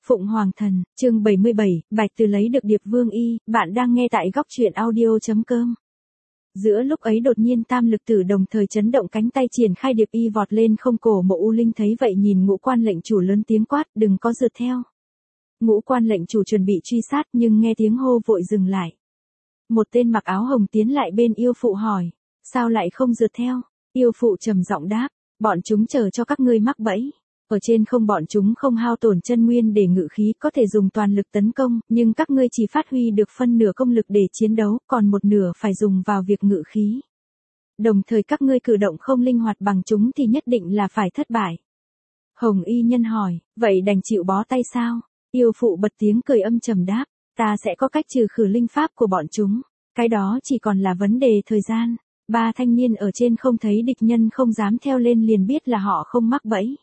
Phụng Hoàng Thần, chương 77, Bạch Từ lấy được Điệp Vương Y, bạn đang nghe tại góc truyện audio.com. Giữa lúc ấy đột nhiên Tam Lực Tử đồng thời chấn động cánh tay triển khai Điệp Y vọt lên không. Cổ Mộ U Linh thấy vậy nhìn Ngũ Quan lệnh chủ lớn tiếng quát, đừng có rượt theo. Ngũ Quan lệnh chủ chuẩn bị truy sát nhưng nghe tiếng hô vội dừng lại. Một tên mặc áo hồng tiến lại bên yêu phụ hỏi, sao lại không rượt theo? Yêu phụ trầm giọng đáp, bọn chúng chờ cho các ngươi mắc bẫy. Ở trên không bọn chúng không hao tổn chân nguyên để ngự khí, có thể dùng toàn lực tấn công, nhưng các ngươi chỉ phát huy được phân nửa công lực để chiến đấu, còn một nửa phải dùng vào việc ngự khí. Đồng thời các ngươi cử động không linh hoạt bằng chúng thì nhất định là phải thất bại. Hồng Y Nhân hỏi, vậy đành chịu bó tay sao? Yêu phụ bật tiếng cười âm trầm đáp, ta sẽ có cách trừ khử linh pháp của bọn chúng, cái đó chỉ còn là vấn đề thời gian. Ba thanh niên ở trên không thấy địch nhân không dám theo lên liền biết là họ không mắc bẫy.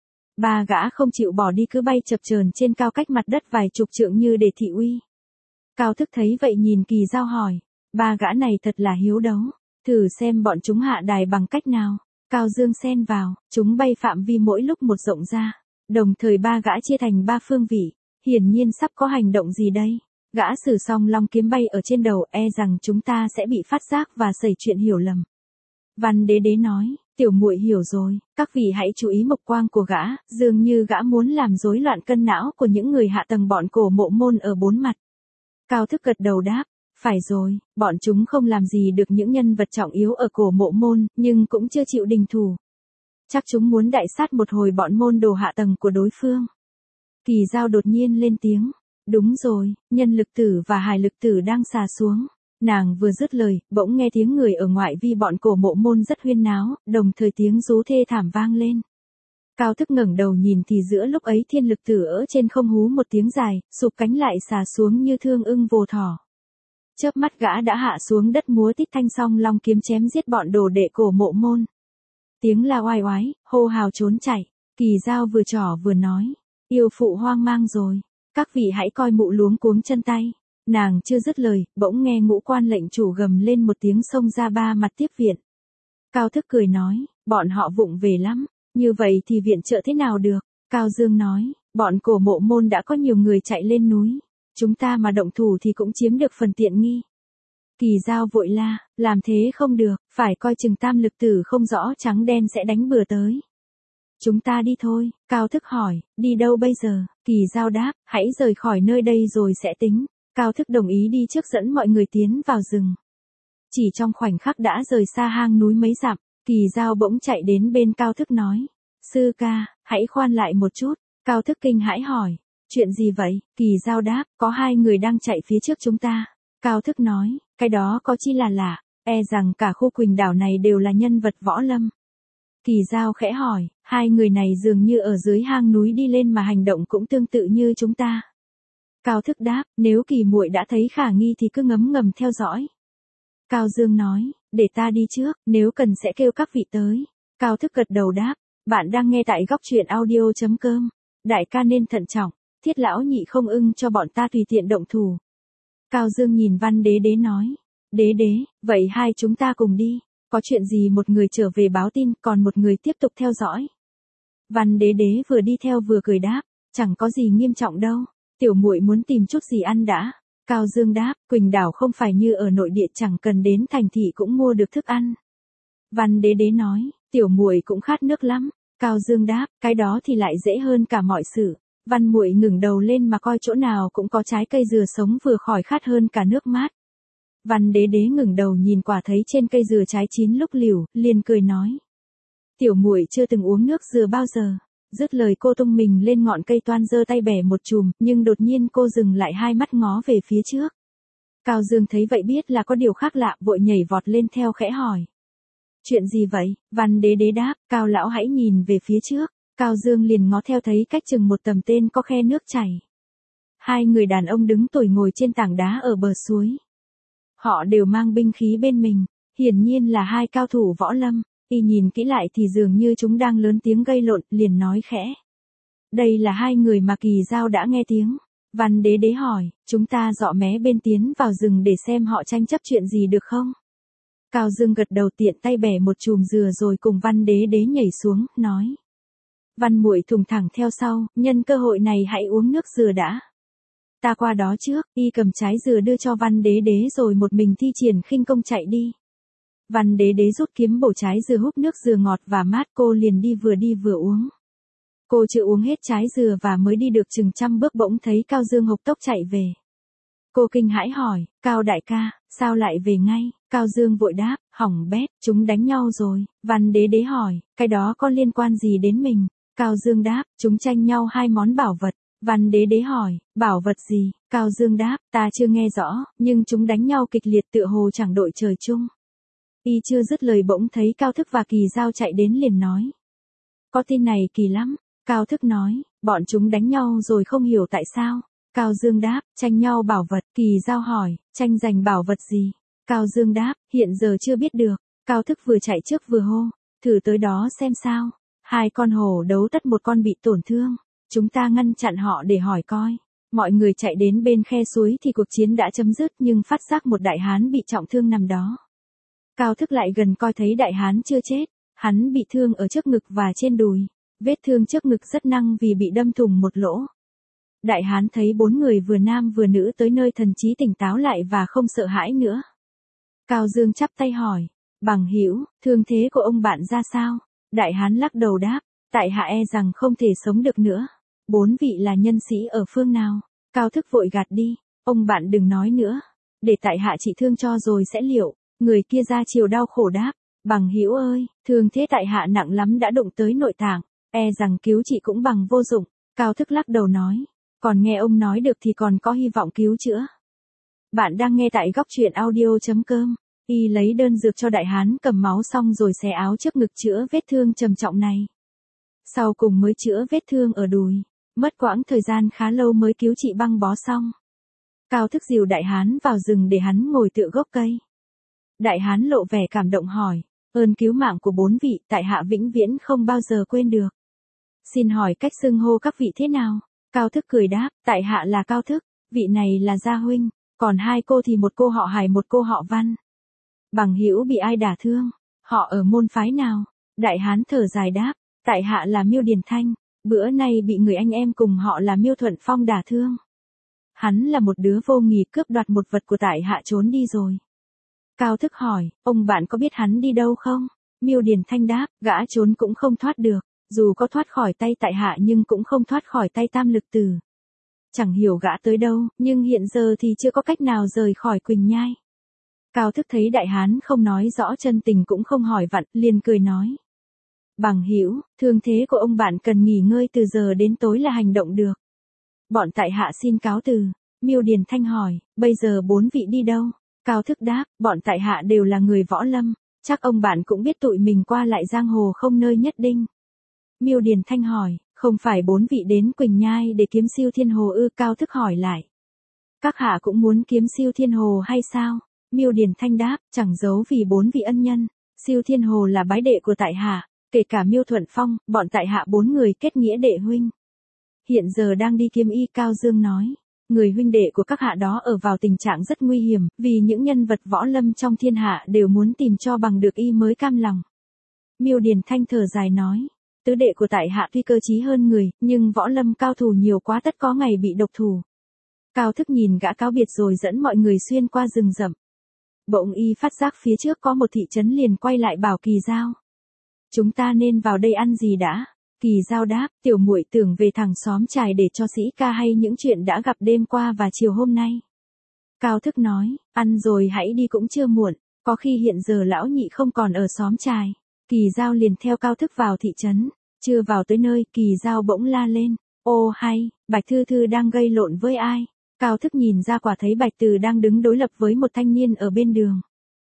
Ba gã không chịu bỏ đi cứ bay chập chờn trên cao cách mặt đất vài chục trượng như để thị uy. Cao Thức thấy vậy nhìn Kỳ Dao hỏi, ba gã này thật là hiếu đấu, thử xem bọn chúng hạ đài bằng cách nào. Cao Dương xen vào, chúng bay phạm vi mỗi lúc một rộng ra, đồng thời ba gã chia thành ba phương vị, hiển nhiên sắp có hành động gì đây. Gã sử song long kiếm bay ở trên đầu, e rằng chúng ta sẽ bị phát giác và xảy chuyện hiểu lầm. Văn Đế Đế nói, tiểu muội hiểu rồi, các vị hãy chú ý mục quang của gã, dường như gã muốn làm rối loạn cân não của những người hạ tầng bọn Cổ Mộ môn ở bốn mặt. Cao Thức gật đầu đáp, phải rồi, bọn chúng không làm gì được những nhân vật trọng yếu ở Cổ Mộ môn, nhưng cũng chưa chịu đình thủ. Chắc chúng muốn đại sát một hồi bọn môn đồ hạ tầng của đối phương. Kỳ Dao đột nhiên lên tiếng, đúng rồi, Nhân Lực Tử và Hải Lực Tử đang xà xuống. Nàng vừa dứt lời, bỗng nghe tiếng người ở ngoại vi bọn Cổ Mộ môn rất huyên náo, đồng thời tiếng rú thê thảm vang lên. Cao Thức ngẩng đầu nhìn thì giữa lúc ấy Thiên Lực Tử ở trên không hú một tiếng dài, sụp cánh lại xà xuống như thương ưng vồ thỏ. Chớp mắt gã đã hạ xuống đất múa tít thanh song long kiếm chém giết bọn đồ đệ Cổ Mộ môn. Tiếng la oai oái, hô hào trốn chạy. Kỳ Dao vừa trỏ vừa nói, yêu phụ hoang mang rồi, các vị hãy coi mụ luống cuống chân tay. Nàng chưa dứt lời, bỗng nghe Ngũ Quan lệnh chủ gầm lên một tiếng xông ra ba mặt tiếp viện. Cao Thức cười nói, bọn họ vụng về lắm, như vậy thì viện trợ thế nào được? Cao Dương nói, bọn Cổ Mộ môn đã có nhiều người chạy lên núi, chúng ta mà động thủ thì cũng chiếm được phần tiện nghi. Kỳ Dao vội la, làm thế không được, phải coi chừng Tam Lực Tử không rõ trắng đen sẽ đánh bừa tới. Chúng ta đi thôi. Cao Thức hỏi, đi đâu bây giờ? Kỳ Dao đáp, hãy rời khỏi nơi đây rồi sẽ tính. Cao Thức đồng ý đi trước dẫn mọi người tiến vào rừng. Chỉ trong khoảnh khắc đã rời xa hang núi mấy dặm, Kỳ Dao bỗng chạy đến bên Cao Thức nói, sư ca, hãy khoan lại một chút. Cao Thức kinh hãi hỏi, chuyện gì vậy? Kỳ Dao đáp, có hai người đang chạy phía trước chúng ta. Cao Thức nói, cái đó có chi là lạ, e rằng cả khu Quỳnh đảo này đều là nhân vật võ lâm. Kỳ Dao khẽ hỏi, hai người này dường như ở dưới hang núi đi lên mà hành động cũng tương tự như chúng ta. Cao Thức đáp, nếu Kỳ muội đã thấy khả nghi thì cứ ngấm ngầm theo dõi. Cao Dương nói, để ta đi trước, nếu cần sẽ kêu các vị tới. Cao Thức gật đầu đáp, bạn đang nghe tại góc truyện audio.com. Đại ca nên thận trọng, Thiết lão nhị không ưng cho bọn ta tùy tiện động thủ. Cao Dương nhìn Văn Đế Đế nói, Đế Đế, vậy hai chúng ta cùng đi. Có chuyện gì một người trở về báo tin, còn một người tiếp tục theo dõi. Văn Đế Đế vừa đi theo vừa cười đáp, chẳng có gì nghiêm trọng đâu, tiểu muội muốn tìm chút gì ăn đã. Cao Dương đáp, Quỳnh đảo không phải như ở nội địa, chẳng cần đến thành thị cũng mua được thức ăn. Văn Đế Đế nói, tiểu muội cũng khát nước lắm. Cao Dương đáp, cái đó thì lại dễ hơn cả mọi sự. Văn muội ngẩng đầu lên mà coi chỗ nào cũng có trái cây dừa sống vừa khỏi khát hơn cả nước mát. Văn Đế Đế ngẩng đầu nhìn quả thấy trên cây dừa trái chín lúc liễu, liền cười nói, tiểu muội chưa từng uống nước dừa bao giờ. Dứt lời cô tung mình lên ngọn cây toan giơ tay bẻ một chùm, nhưng đột nhiên cô dừng lại hai mắt ngó về phía trước. Cao Dương thấy vậy biết là có điều khác lạ, vội nhảy vọt lên theo khẽ hỏi, chuyện gì vậy? Văn Đế Đế đáp, Cao lão hãy nhìn về phía trước. Cao Dương liền ngó theo thấy cách chừng một tầm tên có khe nước chảy. Hai người đàn ông đứng tủi ngồi trên tảng đá ở bờ suối. Họ đều mang binh khí bên mình, hiển nhiên là hai cao thủ võ lâm. Y nhìn kỹ lại thì dường như chúng đang lớn tiếng gây lộn, liền nói khẽ, đây là hai người mà Kỳ Dao đã nghe tiếng. Văn Đế Đế hỏi, chúng ta dọ mé bên tiến vào rừng để xem họ tranh chấp chuyện gì được không? Cao Dương gật đầu tiện tay bẻ một chùm dừa rồi cùng Văn Đế Đế nhảy xuống, nói, Văn Muội thùng thẳng theo sau, nhân cơ hội này hãy uống nước dừa đã. Ta qua đó trước, y cầm trái dừa đưa cho Văn Đế Đế rồi một mình thi triển khinh công chạy đi. Văn Đế Đế rút kiếm bổ trái dừa húp nước dừa ngọt và mát, cô liền đi vừa uống. Cô chưa uống hết trái dừa và mới đi được chừng 100 bước bỗng thấy Cao Dương hộc tốc chạy về. Cô kinh hãi hỏi, Cao đại ca, sao lại về ngay? Cao Dương vội đáp, hỏng bét, chúng đánh nhau rồi. Văn Đế Đế hỏi, cái đó có liên quan gì đến mình? Cao Dương đáp, chúng tranh nhau 2 món bảo vật. Văn Đế Đế hỏi, bảo vật gì? Cao Dương đáp, ta chưa nghe rõ, nhưng chúng đánh nhau kịch liệt tựa hồ chẳng đội trời chung. Y chưa dứt lời bỗng thấy Cao Thức và Kỳ Dao chạy đến liền nói. Có tin này kỳ lắm. Cao Thức nói, bọn chúng đánh nhau rồi không hiểu tại sao. Cao Dương đáp, tranh nhau bảo vật. Kỳ Dao hỏi, tranh giành bảo vật gì? Cao Dương đáp, hiện giờ chưa biết được. Cao Thức vừa chạy trước vừa hô, thử tới đó xem sao. 2 con hổ đấu tất một con bị tổn thương. Chúng ta ngăn chặn họ để hỏi coi. Mọi người chạy đến bên khe suối thì cuộc chiến đã chấm dứt nhưng phát giác một đại hán bị trọng thương nằm đó. Cao Thức lại gần coi thấy đại hán chưa chết, hắn bị thương ở trước ngực và trên đùi. Vết thương trước ngực rất nặng vì bị đâm thủng một lỗ. Đại hán thấy 4 người vừa nam vừa nữ tới nơi thần trí tỉnh táo lại và không sợ hãi nữa. Cao Dương chắp tay hỏi, bằng hữu, thương thế của ông bạn ra sao? Đại hán lắc đầu đáp, tại hạ e rằng không thể sống được nữa. 4 vị là nhân sĩ ở phương nào? Cao Thức vội gạt đi, ông bạn đừng nói nữa, để tại hạ trị thương cho rồi sẽ liệu. Người kia ra chiều đau khổ đáp, bằng hữu ơi, thương thế tại hạ nặng lắm đã đụng tới nội tạng, e rằng cứu trị cũng bằng vô dụng. Cao Thức lắc đầu nói, còn nghe ông nói được thì còn có hy vọng cứu chữa. Bạn đang nghe tại góc truyện audio.com. Y lấy đơn dược cho đại hán cầm máu xong rồi xé áo trước ngực chữa vết thương trầm trọng này. Sau cùng mới chữa vết thương ở đùi, mất quãng thời gian khá lâu mới cứu trị băng bó xong. Cao Thức dìu đại hán vào rừng để hắn ngồi tựa gốc cây. Đại hán lộ vẻ cảm động hỏi, ơn cứu mạng của 4 vị tại hạ vĩnh viễn không bao giờ quên được. Xin hỏi cách xưng hô các vị thế nào? Cao Thức cười đáp, tại hạ là Cao Thức, vị này là Gia huynh, còn 2 cô thì một cô họ Hải một cô họ Văn. Bằng hữu bị ai đả thương? Họ ở môn phái nào? Đại hán thở dài đáp, tại hạ là Miêu Điền Thanh, bữa nay bị người anh em cùng họ là Miêu Thuận Phong đả thương. Hắn là một đứa vô nghị cướp đoạt một vật của tại hạ trốn đi rồi. Cao Thức hỏi, ông bạn có biết hắn đi đâu không? Miêu Điền Thanh đáp, gã trốn cũng không thoát được, dù có thoát khỏi tay tại hạ nhưng cũng không thoát khỏi tay Tam Lực Tử. Chẳng hiểu gã tới đâu, nhưng hiện giờ thì chưa có cách nào rời khỏi Quỳnh Nhai. Cao Thức thấy đại hán không nói rõ chân tình cũng không hỏi vặn, liền cười nói. Bằng hữu, thương thế của ông bạn cần nghỉ ngơi từ giờ đến tối là hành động được. Bọn tại hạ xin cáo từ. Miêu Điền Thanh hỏi, bây giờ 4 vị đi đâu? Cao Thức đáp, bọn tại hạ đều là người võ lâm, chắc ông bạn cũng biết tụi mình qua lại giang hồ không nơi nhất định. Miêu Điền Thanh hỏi, không phải 4 vị đến Quỳnh Nhai để kiếm siêu thiên hồ ư? Cao Thức hỏi lại. Các hạ cũng muốn kiếm siêu thiên hồ hay sao? Miêu Điền Thanh đáp, chẳng giấu vì 4 vị ân nhân, siêu thiên hồ là bái đệ của tại hạ, kể cả Miêu Thuận Phong, bọn tại hạ 4 người kết nghĩa đệ huynh. Hiện giờ đang đi kiếm y. Cao Dương nói. Người huynh đệ của các hạ đó ở vào tình trạng rất nguy hiểm, vì những nhân vật võ lâm trong thiên hạ đều muốn tìm cho bằng được y mới cam lòng. Miêu Điền Thanh thở dài nói, tứ đệ của tại hạ tuy cơ trí hơn người, nhưng võ lâm cao thủ nhiều quá tất có ngày bị độc thủ. Cao Thức nhìn gã cáo biệt rồi dẫn mọi người xuyên qua rừng rậm. Bỗng y phát giác phía trước có một thị trấn liền quay lại bảo Kỳ Dao. Chúng ta nên vào đây ăn gì đã? Kỳ Dao đáp, tiểu muội tưởng về thẳng xóm trài để cho sĩ ca hay những chuyện đã gặp đêm qua và chiều hôm nay. Cao Thức nói, ăn rồi hãy đi cũng chưa muộn, có khi hiện giờ lão nhị không còn ở xóm trài. Kỳ Dao liền theo Cao Thức vào thị trấn, chưa vào tới nơi, Kỳ Dao bỗng la lên, ô hay, Bạch Thư Thư đang gây lộn với ai? Cao Thức nhìn ra quả thấy Bạch Từ đang đứng đối lập với một thanh niên ở bên đường.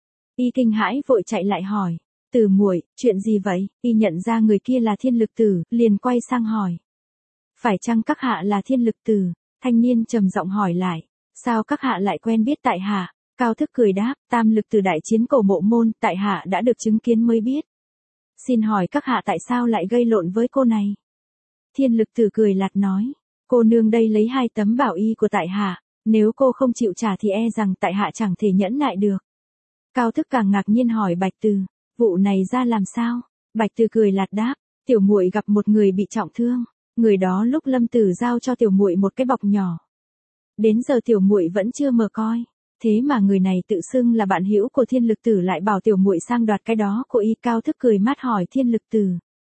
Y kinh hãi vội chạy lại hỏi, Từ muội, chuyện gì vậy? Y nhận ra người kia là Thiên Lực Tử, liền quay sang hỏi. Phải chăng các hạ là Thiên Lực Tử? Thanh niên trầm giọng hỏi lại, sao các hạ lại quen biết tại hạ? Cao Thức cười đáp, Tam Lực Tử đại chiến Cổ Mộ Môn, tại hạ đã được chứng kiến mới biết. Xin hỏi các hạ tại sao lại gây lộn với cô này? Thiên Lực Tử cười lạt nói, cô nương đây lấy 2 tấm bảo y của tại hạ, nếu cô không chịu trả thì e rằng tại hạ chẳng thể nhẫn nại được. Cao Thức càng ngạc nhiên hỏi Bạch Từ, vụ này ra làm sao? Bạch Từ cười lạt đáp, Tiểu muội gặp một người bị trọng thương, người đó lúc Lâm Tử giao cho tiểu muội một cái bọc nhỏ. Đến giờ tiểu muội vẫn chưa mở coi, thế mà người này tự xưng là bạn hữu của Thiên Lực Tử lại bảo tiểu muội sang đoạt cái đó của y. Cao Thức cười mát hỏi Thiên Lực Tử.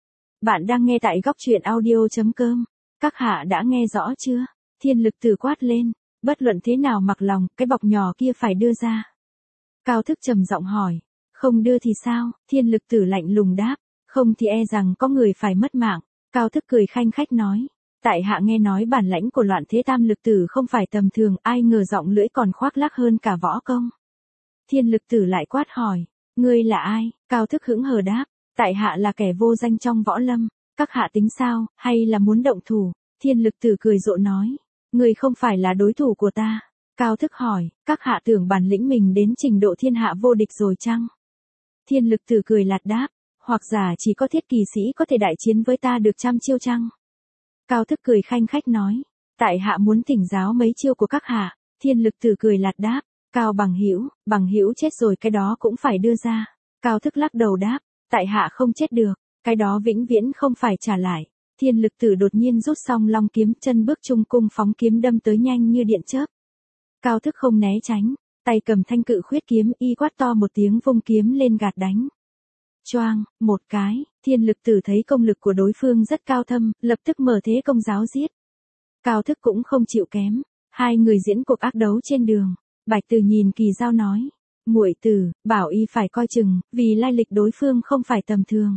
Bạn đang nghe tại góc truyện audio.com. Các hạ đã nghe rõ chưa? Thiên Lực Tử quát lên, bất luận thế nào mặc lòng, cái bọc nhỏ kia phải đưa ra. Cao Thức trầm giọng hỏi, không đưa thì sao? Thiên Lực Tử lạnh lùng đáp, không thì e rằng có người phải mất mạng. Cao Thức cười khanh khách nói, tại hạ nghe nói bản lãnh của Loạn Thế Tam Lực Tử không phải tầm thường, ai ngờ giọng lưỡi còn khoác lác hơn cả võ công. Thiên Lực Tử lại quát hỏi, ngươi là ai? Cao Thức hững hờ đáp, tại hạ là kẻ vô danh trong võ lâm, các hạ tính sao, hay là muốn động thủ? Thiên Lực Tử cười rộ nói, ngươi không phải là đối thủ của ta. Cao Thức hỏi, các hạ tưởng bản lĩnh mình đến trình độ thiên hạ vô địch rồi chăng? Thiên Lực Tử cười lạt đáp, hoặc giả chỉ có Thiết Kỳ Sĩ có thể đại chiến với ta được 100 chiêu chăng? Cao Thức cười khanh khách nói, tại hạ muốn thỉnh giáo mấy chiêu của các hạ. Thiên Lực Tử cười lạt đáp, Cao bằng hữu chết rồi cái đó cũng phải đưa ra. Cao Thức lắc đầu đáp, tại hạ không chết được, cái đó vĩnh viễn không phải trả lại. Thiên Lực Tử đột nhiên rút xong long kiếm, chân bước trung cung phóng kiếm đâm tới nhanh như điện chớp. Cao Thức không né tránh, tay cầm thanh cự khuyết kiếm, y quát to một tiếng vung kiếm lên gạt đánh. Choang, một cái, Thiên Lực Tử thấy công lực của đối phương rất cao thâm, lập tức mở thế công giáo giết. Cao Thức cũng không chịu kém, hai người diễn cuộc ác đấu trên đường. Bạch Từ nhìn Kỳ Dao nói, muội tử, bảo y phải coi chừng, vì lai lịch đối phương không phải tầm thường.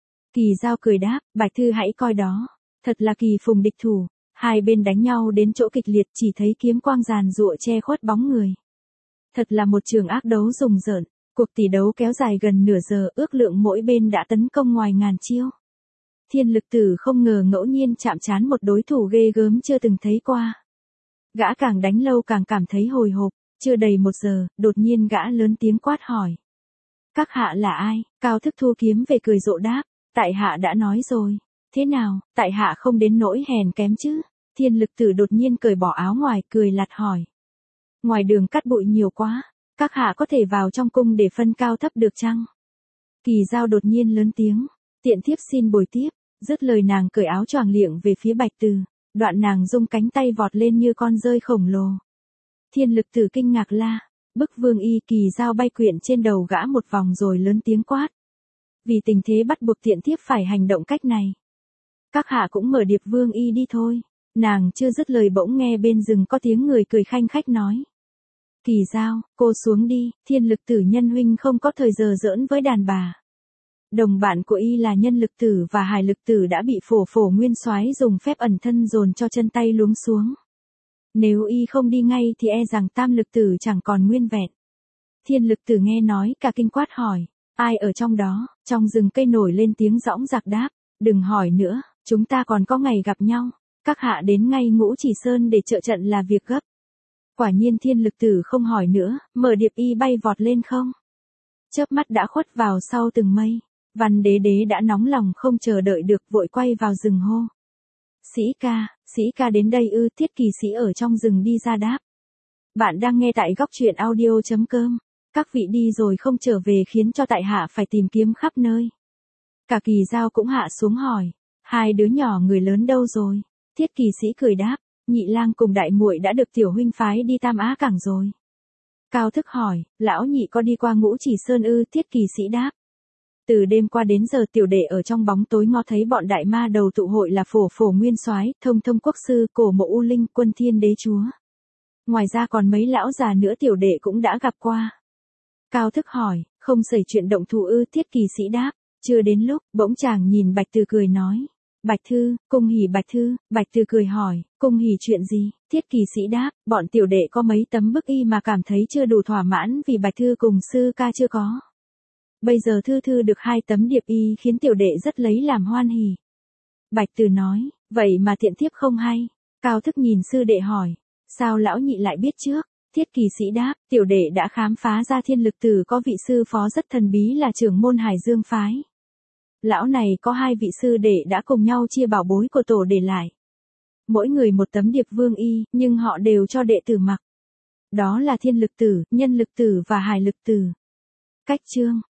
Kỳ Dao cười đáp, Bạch Thư hãy coi đó, thật là kỳ phùng địch thủ. Hai bên đánh nhau đến chỗ kịch liệt, chỉ thấy kiếm quang giàn giụa che khuất bóng người. Thật là một trường ác đấu rùng rợn. Cuộc tỷ đấu kéo dài gần nửa giờ, ước lượng mỗi bên đã tấn công ngoài ngàn chiêu. Thiên Lực Tử không ngờ ngẫu nhiên chạm trán một đối thủ ghê gớm chưa từng thấy qua. Gã càng đánh lâu càng cảm thấy hồi hộp, chưa đầy 1 giờ, đột nhiên gã lớn tiếng quát hỏi. Các hạ là ai? Cao Thức thu kiếm về cười rộ đáp, tại hạ đã nói rồi. Thế nào, tại hạ không đến nỗi hèn kém chứ? Thiên Lực Tử đột nhiên cởi bỏ áo ngoài, cười lạt hỏi. Ngoài đường cát bụi nhiều quá, các hạ có thể vào trong cung để phân cao thấp được chăng? Kỳ Dao đột nhiên lớn tiếng, tiện thiếp xin bồi tiếp. Dứt lời nàng cởi áo choàng liệng về phía Bạch Từ, đoạn nàng rung cánh tay vọt lên như con dơi khổng lồ. Thiên Lực Tử kinh ngạc la, bức Vương Y. Kỳ Dao bay quyện trên đầu gã một vòng rồi lớn tiếng quát. Vì tình thế bắt buộc tiện thiếp phải hành động cách này. Các hạ cũng mở điệp Vương Y đi thôi. Nàng chưa dứt lời bỗng nghe bên rừng có tiếng người cười khanh khách nói. Kỳ Dao, cô xuống đi, Thiên Lực Tử nhân huynh không có thời giờ giỡn với đàn bà. Đồng bạn của y là Nhân Lực Tử và Hải Lực Tử đã bị Phổ Nguyên Soái dùng phép ẩn thân dồn cho chân tay luống xuống. Nếu y không đi ngay thì e rằng Tam Lực Tử chẳng còn nguyên vẹn. Thiên Lực Tử nghe nói cả kinh quát hỏi, ai ở trong đó? Trong rừng cây nổi lên tiếng dõng dạc đáp, đừng hỏi nữa, chúng ta còn có ngày gặp nhau. Các hạ đến ngay Ngũ Chỉ Sơn để trợ trận là việc gấp. Quả nhiên Thiên Lực Tử không hỏi nữa, mở điệp y bay vọt lên không. Chớp mắt đã khuất vào sau từng mây. Văn Đế Đế đã nóng lòng không chờ đợi được, vội quay vào rừng hô. Sĩ ca đến đây ư? Thiết Kỳ Sĩ ở trong rừng đi ra đáp. Bạn đang nghe tại góc truyện audio.com. Các vị đi rồi không trở về khiến cho tại hạ phải tìm kiếm khắp nơi. Cả Kỳ Dao cũng hạ xuống hỏi, hai đứa nhỏ người lớn đâu rồi? Thiết Kỳ Sĩ cười đáp, nhị lang cùng đại muội đã được tiểu huynh phái đi Tam Á Cảng rồi. Cao Thức hỏi, lão nhị có đi qua Ngũ Chỉ Sơn ư? Thiết Kỳ Sĩ đáp. Từ đêm qua đến giờ tiểu đệ ở trong bóng tối ngó thấy bọn đại ma đầu tụ hội là Phổ Nguyên Soái, Thông Quốc Sư, Cổ Mộ U Linh, Quân Thiên Đế Chúa. Ngoài ra còn mấy lão già nữa tiểu đệ cũng đã gặp qua. Cao Thức hỏi, không xảy chuyện động thủ ư? Thiết Kỳ Sĩ đáp, chưa đến lúc. Bỗng chàng nhìn Bạch Từ cười nói, Bạch Thư, cung hỉ Bạch Thư. Bạch Từ cười hỏi, cung hỉ chuyện gì? Thiết Kỳ Sĩ đáp, bọn tiểu đệ có mấy tấm bức y mà cảm thấy chưa đủ thỏa mãn vì Bạch Thư cùng sư ca chưa có. Bây giờ Thư được 2 tấm điệp y khiến tiểu đệ rất lấy làm hoan hỉ. Bạch Từ nói, vậy mà tiện thiếp không hay. Cao Thức nhìn sư đệ hỏi, sao lão nhị lại biết trước? Thiết Kỳ Sĩ đáp, tiểu đệ đã khám phá ra Thiên Lực Tử có vị sư phó rất thần bí là trưởng môn Hải Dương phái. Lão này có 2 vị sư đệ đã cùng nhau chia bảo bối của tổ để lại. Mỗi người một tấm điệp Vương Y, nhưng họ đều cho đệ tử mặc. Đó là Thiên Lực Tử, Nhân Lực Tử và Hải Lực Tử. Cách chương